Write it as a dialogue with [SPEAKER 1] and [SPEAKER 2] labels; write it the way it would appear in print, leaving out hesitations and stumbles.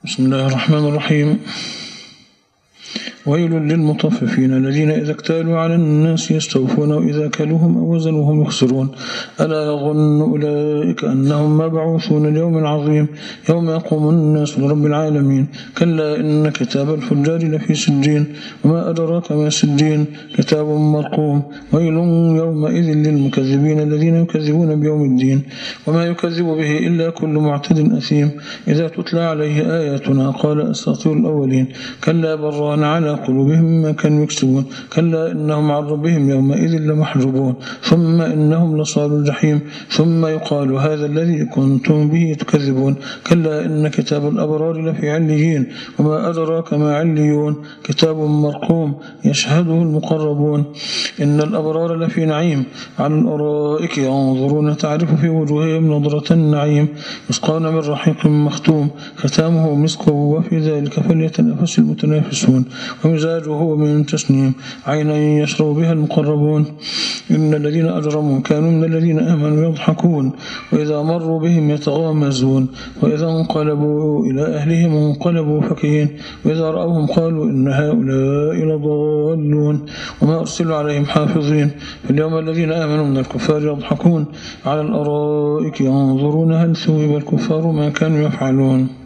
[SPEAKER 1] بسم الله الرحمن الرحيم. ويل للمطففين الذين إذا اكتالوا على الناس يستوفون وإذا كلوهم أو وزنوهم يخسرون ألا يظن أولئك أنهم مبعوثون ليوم عظيم يوم يقوم الناس لرب العالمين كلا إن كتاب الفجار لفي سجين وما أدراك ما سجين كتاب مرقوم ويل يومئذ للمكذبين الذين يكذبون بيوم الدين وما يكذب به إلا كل معتد أثيم إذا تتلى عليه آياتنا قال أساطير الأولين كلا بران على قلوبهم ما كانوا يكسبون كلا إنهم عن ربهم يومئذ لمحجوبون ثم إنهم لصالوا الجحيم ثم يقال هذا الذي كنتم به تكذبون كلا إن كتاب الأبرار لفي عليين وما أدراك ما عليون كتاب مرقوم يشهده المقربون إن الأبرار لفي نعيم على الأرائك ينظرون تعرف في وجوههم نظرة النعيم يسقون من رحيق مختوم ختامه مسك وفي ذلك فليتنافس المتنافسون ومزاجه من تسنيم عينا يشرب بها المقربون إن الذين أجرموا كانوا من الذين آمنوا يضحكون وإذا مروا بهم يتغامزون وإذا انقلبوا إلى أهلهم انقلبوا فكهين وإذا رأوهم قالوا إن هؤلاء لضالون وما أرسلوا عليهم حافظين فاليوم الذين آمنوا من الكفار يضحكون على الأرائك ينظرون هل ثوب الكفار ما كانوا يفعلون